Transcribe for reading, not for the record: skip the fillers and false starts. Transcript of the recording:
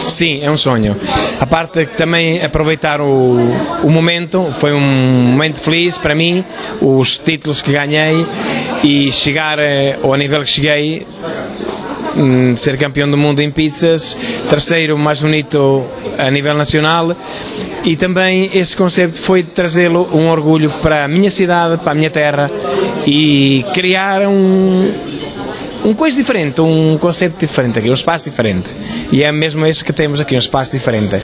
Sim, é um sonho. A parte que também aproveitar o momento, foi um momento feliz para mim, os títulos que ganhei e chegar ao nível que cheguei, ser campeão do mundo em pizzas, terceiro mais bonito a nível nacional, e também esse conceito foi trazê-lo um orgulho para a minha cidade, para a minha terra, e criar um coisa diferente, um conceito diferente aqui, um espaço diferente. E é mesmo isso que temos aqui, um espaço diferente.